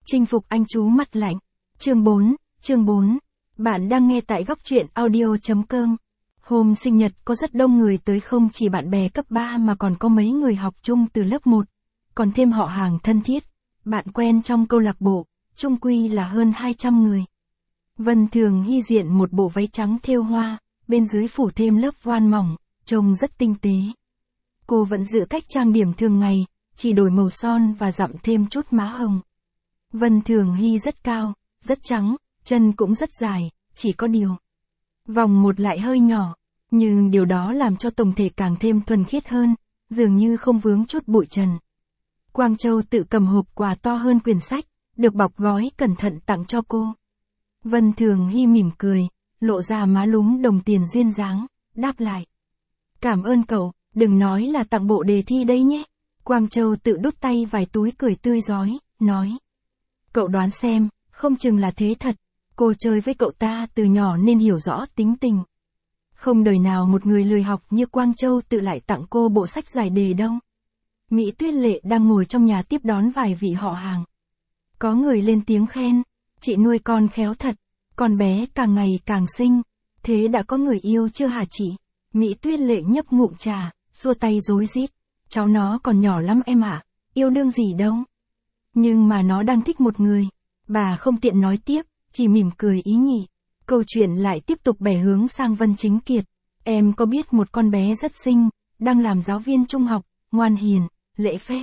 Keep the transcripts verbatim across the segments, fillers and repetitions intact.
Chinh phục anh chú mắt lạnh. Chương bốn, chương bốn. Bạn đang nghe tại góc truyện audio.com. Hôm sinh nhật có rất đông người tới, không chỉ bạn bè cấp ba mà còn có mấy người học chung từ lớp một, còn thêm họ hàng thân thiết, bạn quen trong câu lạc bộ, chung quy là hơn hai trăm người. Vân Thường Hy diện một bộ váy trắng thêu hoa, bên dưới phủ thêm lớp voan mỏng, trông rất tinh tế. Cô vẫn giữ cách trang điểm thường ngày, chỉ đổi màu son và dặm thêm chút má hồng. Vân Thường Hy rất cao, rất trắng, chân cũng rất dài, chỉ có điều vòng một lại hơi nhỏ, nhưng điều đó làm cho tổng thể càng thêm thuần khiết hơn, dường như không vướng chút bụi trần. Quang Châu tự cầm hộp quà to hơn quyển sách, được bọc gói cẩn thận tặng cho cô. Vân Thường Hy mỉm cười, lộ ra má lúm đồng tiền duyên dáng, đáp lại. Cảm ơn cậu, đừng nói là tặng bộ đề thi đấy nhé. Quang Châu tự đút tay vài túi cười tươi rói, nói. Cậu đoán xem, không chừng là thế thật. Cô chơi với cậu ta từ nhỏ nên hiểu rõ tính tình. Không đời nào một người lười học như Quang Châu tự lại tặng cô bộ sách giải đề đâu. Mỹ Tuyết Lệ đang ngồi trong nhà tiếp đón vài vị họ hàng. Có người lên tiếng khen, chị nuôi con khéo thật, con bé càng ngày càng xinh. Thế đã có người yêu chưa hả chị? Mỹ Tuyết Lệ nhấp ngụm trà, xua tay rối rít. Cháu nó còn nhỏ lắm em ạ, yêu đương gì đâu. Nhưng mà nó đang thích một người. Bà không tiện nói tiếp, chỉ mỉm cười ý nhị. Câu chuyện lại tiếp tục bẻ hướng sang Vân Chính Kiệt. Em có biết một con bé rất xinh, đang làm giáo viên trung học, ngoan hiền, lễ phép.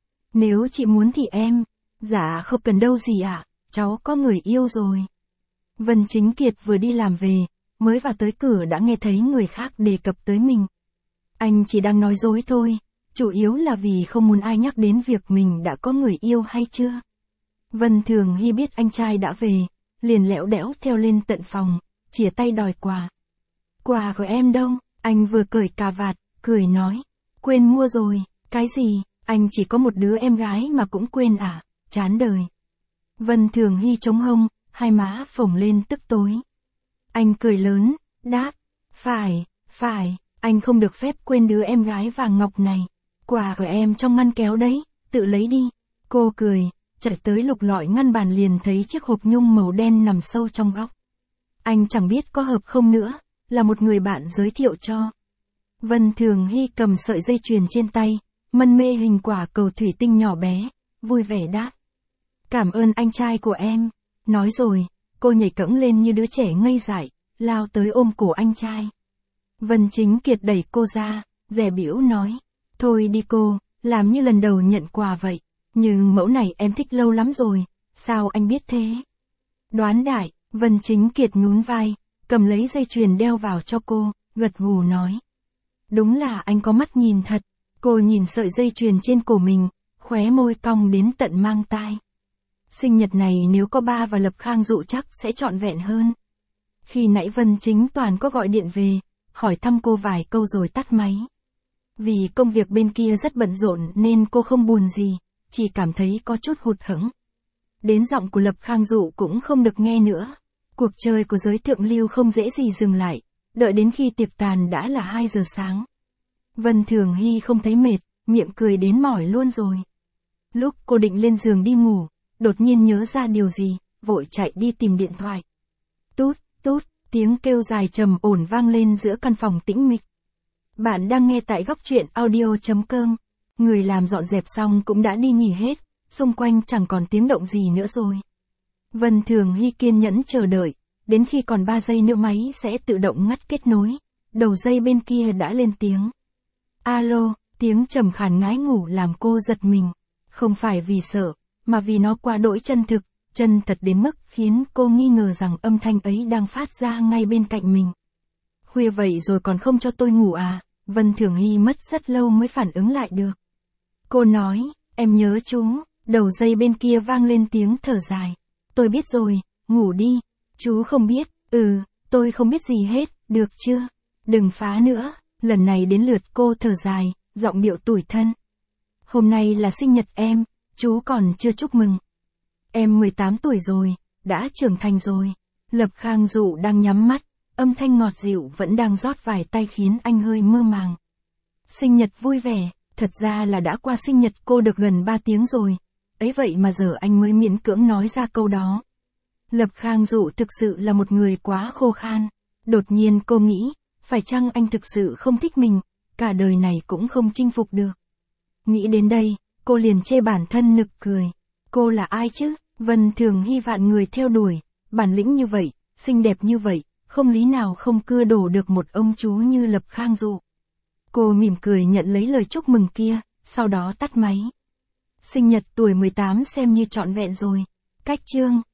Nếu chị muốn thì em... Dạ không cần đâu gì ạ, cháu có người yêu rồi. Vân Chính Kiệt vừa đi làm về, mới vào tới cửa đã nghe thấy người khác đề cập tới mình. Anh chỉ đang nói dối thôi, chủ yếu là vì không muốn ai nhắc đến việc mình đã có người yêu hay chưa. Vân Thường Hy biết anh trai đã về, liền lẽo đẽo theo lên tận phòng, chìa tay đòi quà. Quà của em đâu? Anh vừa cởi cà vạt, cười nói. Quên mua rồi, cái gì, anh chỉ có một đứa em gái mà cũng quên à, chán đời. Vân Thường Hy chống hông, hai má phồng lên tức tối. Anh cười lớn, đáp, phải, phải, anh không được phép quên đứa em gái vàng ngọc này. Quà của em trong ngăn kéo đấy, tự lấy đi. Cô cười, chạy tới lục lọi ngăn bàn liền thấy chiếc hộp nhung màu đen nằm sâu trong góc. Anh chẳng biết có hợp không nữa, là một người bạn giới thiệu cho. Vân Thường Hy cầm sợi dây chuyền trên tay, mân mê hình quả cầu thủy tinh nhỏ bé, vui vẻ đáp. Cảm ơn anh trai của em. Nói rồi, cô nhảy cẫng lên như đứa trẻ ngây dại, lao tới ôm cổ anh trai. Vân Chính Kiệt đẩy cô ra, dè bĩu nói. Thôi đi cô, làm như lần đầu nhận quà vậy. Nhưng mẫu này em thích lâu lắm rồi, sao anh biết thế? Đoán đại, Vân Chính Kiệt nhún vai, cầm lấy dây chuyền đeo vào cho cô, gật gù nói. Đúng là anh có mắt nhìn thật. Cô nhìn sợi dây chuyền trên cổ mình, khóe môi cong đến tận mang tai. Sinh nhật này nếu có ba và Lập Khang Dụ chắc sẽ trọn vẹn hơn. Khi nãy Vân Chính Toàn có gọi điện về, hỏi thăm cô vài câu rồi tắt máy. Vì công việc bên kia rất bận rộn nên cô không buồn gì, chỉ cảm thấy có chút hụt hẫng. Đến giọng của Lập Khang Dụ cũng không được nghe nữa. Cuộc chơi của giới thượng lưu không dễ gì dừng lại, đợi đến khi tiệc tàn đã là hai giờ sáng. Vân Thường Hy không thấy mệt, miệng cười đến mỏi luôn rồi. Lúc cô định lên giường đi ngủ, đột nhiên nhớ ra điều gì, vội chạy đi tìm điện thoại. Tút, tút, tiếng kêu dài trầm ổn vang lên giữa căn phòng tĩnh mịch. Bạn đang nghe tại góc truyện audio.com. Người làm dọn dẹp xong cũng đã đi nghỉ hết, xung quanh chẳng còn tiếng động gì nữa rồi. Vân Thường Hy kiên nhẫn chờ đợi, đến khi còn ba giây nữa máy sẽ tự động ngắt kết nối. Đầu dây bên kia đã lên tiếng. Alo, tiếng trầm khàn ngái ngủ làm cô giật mình. Không phải vì sợ, mà vì nó quá đỗi chân thực, chân thật đến mức khiến cô nghi ngờ rằng âm thanh ấy đang phát ra ngay bên cạnh mình. Khuya vậy rồi còn không cho tôi ngủ à? Vân Thường Hy mất rất lâu mới phản ứng lại được. Cô nói, em nhớ chú. Đầu dây bên kia vang lên tiếng thở dài. Tôi biết rồi, ngủ đi. Chú không biết, ừ, tôi không biết gì hết, được chưa? Đừng phá nữa. Lần này đến lượt cô thở dài, giọng điệu tủi thân. Hôm nay là sinh nhật em, chú còn chưa chúc mừng. Em mười tám tuổi rồi, đã trưởng thành rồi. Lập Khang Dụ đang nhắm mắt, âm thanh ngọt dịu vẫn đang rót vài tay khiến anh hơi mơ màng. Sinh nhật vui vẻ, thật ra là đã qua sinh nhật cô được gần ba tiếng rồi. ấy vậy mà giờ anh mới miễn cưỡng nói ra câu đó. Lập Khang Dụ thực sự là một người quá khô khan. Đột nhiên cô nghĩ, phải chăng anh thực sự không thích mình, cả đời này cũng không chinh phục được. Nghĩ đến đây, cô liền chê bản thân nực cười. Cô là ai chứ? Vân Thường Hy vạn người theo đuổi, bản lĩnh như vậy, xinh đẹp như vậy, không lý nào không cưa đổ được một ông chú như Lập Khang Dụ. Cô mỉm cười nhận lấy lời chúc mừng kia, sau đó tắt máy. Sinh nhật tuổi mười tám xem như trọn vẹn rồi. Cách chương